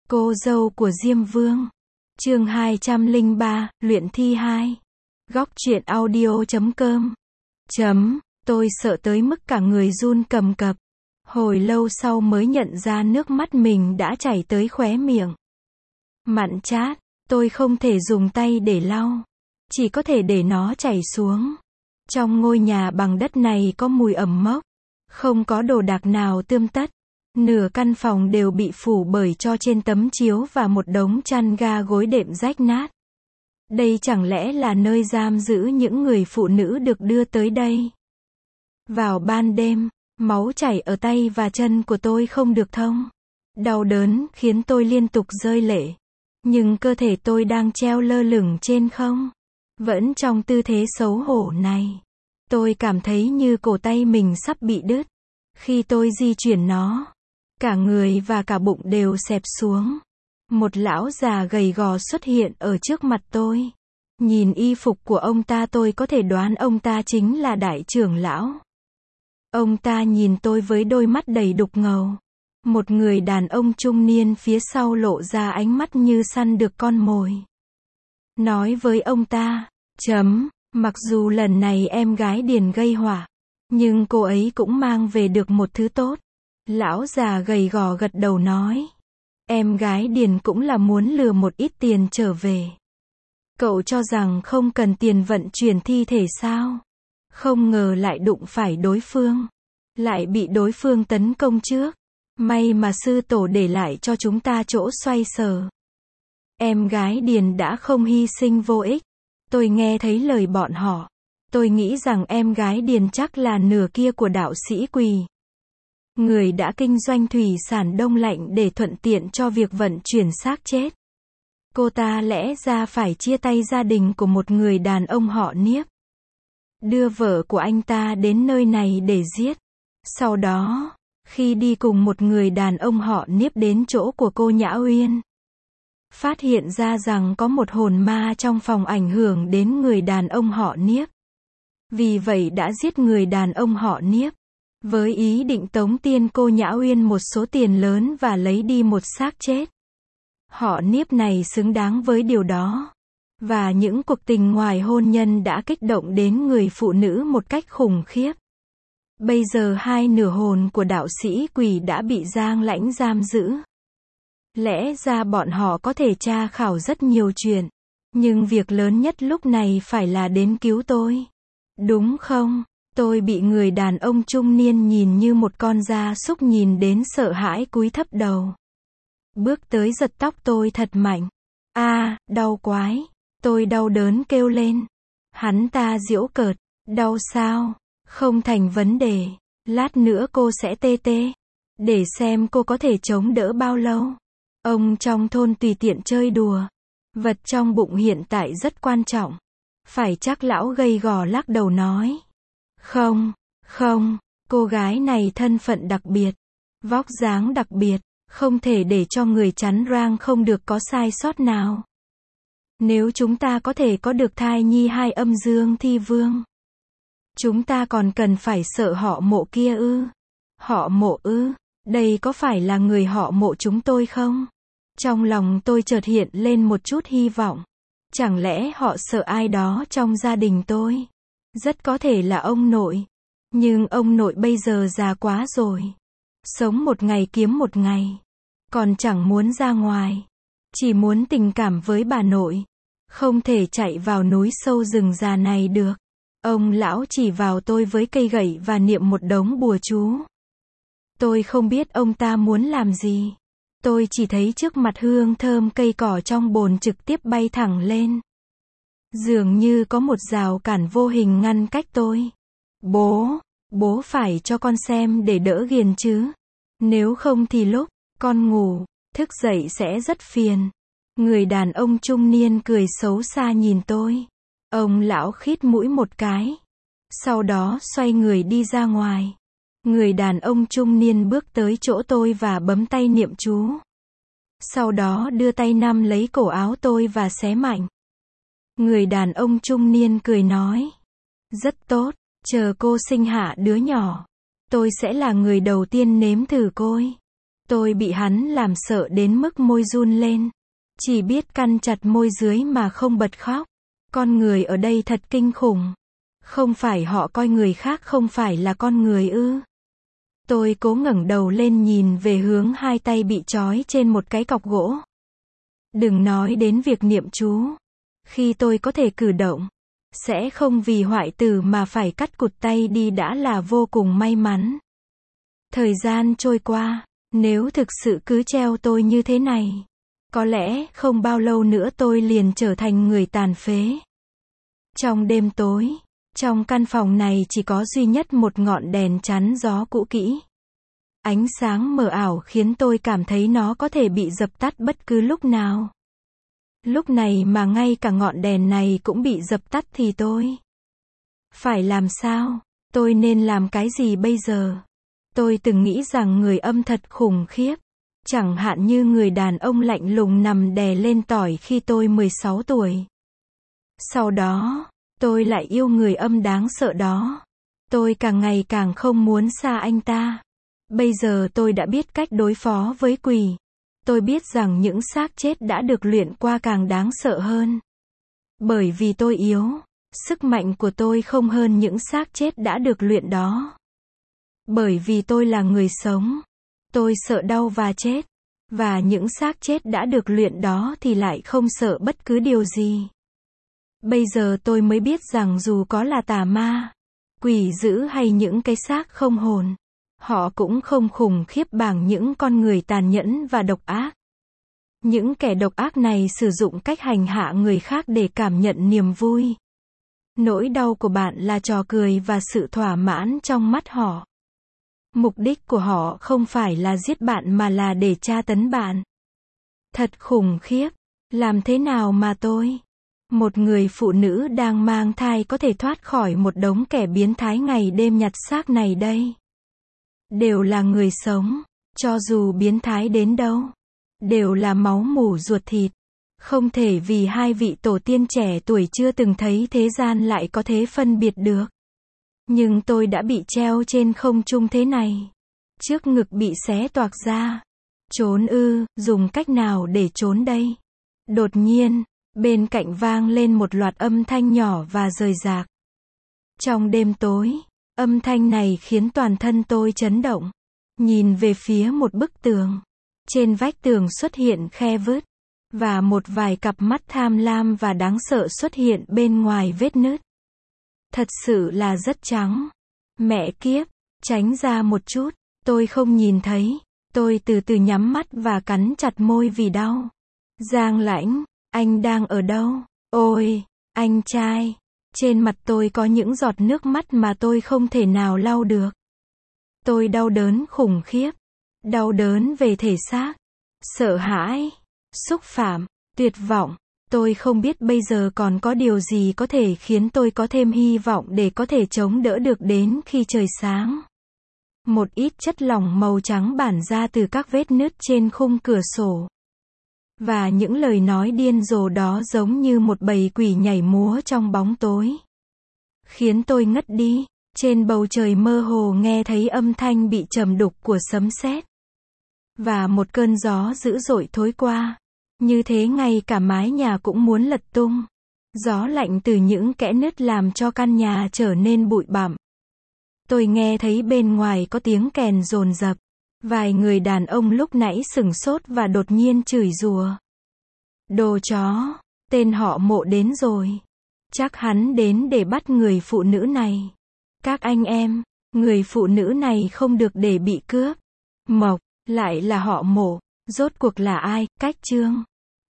Cô dâu của Diêm Vương. Chương 203, luyện thi 2. Góc truyện audio.com. Tôi sợ tới mức cả người run cầm cập. Hồi lâu sau mới nhận ra nước mắt mình đã chảy tới khóe miệng. Mặn chát, tôi không thể dùng tay để lau. Chỉ có thể để nó chảy xuống. Trong ngôi nhà bằng đất này có mùi ẩm mốc. Không có đồ đạc nào tươm tất. Nửa căn phòng đều bị phủ bởi tro trên tấm chiếu và một đống chăn ga gối đệm rách nát. Đây chẳng lẽ là nơi giam giữ những người phụ nữ được đưa tới đây? Vào ban đêm, máu chảy ở tay và chân của tôi không được thông. Đau đớn khiến tôi liên tục rơi lệ. Nhưng cơ thể tôi đang treo lơ lửng trên không. Vẫn trong tư thế xấu hổ này. Tôi cảm thấy như cổ tay mình sắp bị đứt. Khi tôi di chuyển nó, cả người và cả bụng đều xẹp xuống. Một lão già gầy gò xuất hiện ở trước mặt tôi. Nhìn y phục của ông ta tôi có thể đoán ông ta chính là đại trưởng lão. Ông ta nhìn tôi với đôi mắt đầy đục ngầu. Một người đàn ông trung niên phía sau lộ ra ánh mắt như săn được con mồi. Nói với ông ta, mặc dù lần này em gái Điền gây họa, nhưng cô ấy cũng mang về được một thứ tốt. Lão già gầy gò gật đầu nói. Em gái Điền cũng là muốn lừa một ít tiền trở về. Cậu cho rằng không cần tiền vận chuyển thi thể sao? Không ngờ lại đụng phải đối phương. Lại bị đối phương tấn công trước. May mà sư tổ để lại cho chúng ta chỗ xoay sở. Em gái Điền đã không hy sinh vô ích. Tôi nghe thấy lời bọn họ. Tôi nghĩ rằng em gái Điền chắc là nửa kia của đạo sĩ Quỳ. Người đã kinh doanh thủy sản đông lạnh để thuận tiện cho việc vận chuyển xác chết. Cô ta lẽ ra phải chia tay gia đình của một người đàn ông họ Niếp. Đưa vợ của anh ta đến nơi này để giết. Sau đó, khi đi cùng một người đàn ông họ Niếp đến chỗ của cô Nhã Uyên, phát hiện ra rằng có một hồn ma trong phòng ảnh hưởng đến người đàn ông họ Niếp. Vì vậy đã giết người đàn ông họ Niếp. Với ý định tống tiền cô Nhã Uyên một số tiền lớn và lấy đi một xác chết. Họ Niếp này xứng đáng với điều đó. Và những cuộc tình ngoài hôn nhân đã kích động đến người phụ nữ một cách khủng khiếp. Bây giờ hai nửa hồn của đạo sĩ Quỳ đã bị Giang Lãnh giam giữ. Lẽ ra bọn họ có thể tra khảo rất nhiều chuyện. Nhưng việc lớn nhất lúc này phải là đến cứu tôi. Đúng không? Tôi bị người đàn ông trung niên nhìn như một con gia súc nhìn đến sợ hãi cúi thấp đầu. Bước tới giật tóc tôi thật mạnh. Đau quái. Tôi đau đớn kêu lên. Hắn ta giễu cợt. Đau sao? Không thành vấn đề. Lát nữa cô sẽ tê tê. Để xem cô có thể chống đỡ bao lâu. Ông trong thôn tùy tiện chơi đùa. Vật trong bụng hiện tại rất quan trọng. Phải chắc lão gầy gò lắc đầu nói. Không, cô gái này thân phận đặc biệt. Vóc dáng đặc biệt. Không thể để cho người chắn rang không được có sai sót nào. Nếu chúng ta có thể có được thai nhi hai âm dương thi vương. Chúng ta còn cần phải sợ họ Mộ kia ư? Họ Mộ ư? Đây có phải là người họ Mộ chúng tôi không? Trong lòng tôi chợt hiện lên một chút hy vọng. Chẳng lẽ họ sợ ai đó trong gia đình tôi? Rất có thể là ông nội. Nhưng ông nội bây giờ già quá rồi. Sống một ngày kiếm một ngày. Còn chẳng muốn ra ngoài. Chỉ muốn tình cảm với bà nội. Không thể chạy vào núi sâu rừng già này được. Ông lão chỉ vào tôi với cây gậy và niệm một đống bùa chú. Tôi không biết ông ta muốn làm gì. Tôi chỉ thấy trước mặt hương thơm cây cỏ trong bồn trực tiếp bay thẳng lên. Dường như có một rào cản vô hình ngăn cách tôi. Bố phải cho con xem để đỡ ghiền chứ. Nếu không thì lúc con ngủ, thức dậy sẽ rất phiền. Người đàn ông trung niên cười xấu xa nhìn tôi. Ông lão khít mũi một cái. Sau đó xoay người đi ra ngoài. Người đàn ông trung niên bước tới chỗ tôi và bấm tay niệm chú. Sau đó đưa tay nắm lấy cổ áo tôi và xé mạnh. Người đàn ông trung niên cười nói. Rất tốt, chờ cô sinh hạ đứa nhỏ. Tôi sẽ là người đầu tiên nếm thử côi. Tôi bị hắn làm sợ đến mức môi run lên. Chỉ biết căn chặt môi dưới mà không bật khóc. Con người ở đây thật kinh khủng. Không phải họ coi người khác không phải là con người ư? Tôi cố ngẩng đầu lên nhìn về hướng hai tay bị trói trên một cái cọc gỗ. Đừng nói đến việc niệm chú. Khi tôi có thể cử động, sẽ không vì hoại tử mà phải cắt cụt tay đi đã là vô cùng may mắn. Thời gian trôi qua, nếu thực sự cứ treo tôi như thế này, có lẽ không bao lâu nữa tôi liền trở thành người tàn phế. Trong đêm tối, trong căn phòng này chỉ có duy nhất một ngọn đèn chắn gió cũ kỹ. Ánh sáng mờ ảo khiến tôi cảm thấy nó có thể bị dập tắt bất cứ lúc nào. Lúc này mà ngay cả ngọn đèn này cũng bị dập tắt thì tôi phải làm sao? Tôi nên làm cái gì bây giờ? Tôi từng nghĩ rằng người âm thật khủng khiếp. Chẳng hạn như người đàn ông lạnh lùng nằm đè lên tỏi khi tôi 16 tuổi. Sau đó, tôi lại yêu người âm đáng sợ đó. Tôi càng ngày càng không muốn xa anh ta. Bây giờ tôi đã biết cách đối phó với quỷ. Tôi biết rằng những xác chết đã được luyện qua càng đáng sợ hơn. Bởi vì tôi yếu, sức mạnh của tôi không hơn những xác chết đã được luyện đó. Bởi vì tôi là người sống, tôi sợ đau và chết. Và những xác chết đã được luyện đó thì lại không sợ bất cứ điều gì. Bây giờ tôi mới biết rằng dù có là tà ma, quỷ dữ hay những cái xác không hồn, họ cũng không khủng khiếp bằng những con người tàn nhẫn và độc ác. Những kẻ độc ác này sử dụng cách hành hạ người khác để cảm nhận niềm vui. Nỗi đau của bạn là trò cười và sự thỏa mãn trong mắt họ. Mục đích của họ không phải là giết bạn mà là để tra tấn bạn. Thật khủng khiếp. Làm thế nào mà tôi, một người phụ nữ đang mang thai có thể thoát khỏi một đống kẻ biến thái ngày đêm nhặt xác này đây? Đều là người sống, cho dù biến thái đến đâu. Đều là máu mủ ruột thịt. Không thể vì hai vị tổ tiên trẻ tuổi chưa từng thấy thế gian lại có thể phân biệt được. Nhưng tôi đã bị treo trên không trung thế này. Trước ngực bị xé toạc ra. Trốn ư, dùng cách nào để trốn đây? Đột nhiên, bên cạnh vang lên một loạt âm thanh nhỏ và rời rạc. Trong đêm tối, âm thanh này khiến toàn thân tôi chấn động. Nhìn về phía một bức tường. Trên vách tường xuất hiện khe vứt. Và một vài cặp mắt tham lam và đáng sợ xuất hiện bên ngoài vết nứt. Thật sự là rất trắng. Mẹ kiếp, tránh ra một chút, tôi không nhìn thấy. Tôi từ từ nhắm mắt và cắn chặt môi vì đau. Giang Lãnh, anh đang ở đâu? Ôi, anh trai. Trên mặt tôi có những giọt nước mắt mà tôi không thể nào lau được. Tôi đau đớn khủng khiếp. Đau đớn về thể xác. Sợ hãi. Xúc phạm. Tuyệt vọng. Tôi không biết bây giờ còn có điều gì có thể khiến tôi có thêm hy vọng để có thể chống đỡ được đến khi trời sáng. Một ít chất lỏng màu trắng bản ra từ các vết nứt trên khung cửa sổ. Và những lời nói điên rồ đó giống như một bầy quỷ nhảy múa trong bóng tối. Khiến tôi ngất đi. Trên bầu trời mơ hồ nghe thấy âm thanh bị trầm đục của sấm sét. Và một cơn gió dữ dội thối qua. Như thế ngay cả mái nhà cũng muốn lật tung. Gió lạnh từ những kẽ nứt làm cho căn nhà trở nên bụi bặm. Tôi nghe thấy bên ngoài có tiếng kèn dồn dập. Vài người đàn ông lúc nãy sửng sốt và đột nhiên chửi rủa. Đồ chó, tên họ Mộ đến rồi. Chắc hắn đến để bắt người phụ nữ này. Các anh em, người phụ nữ này không được để bị cướp. Mộc, lại là họ Mộ, rốt cuộc là ai? Cách chương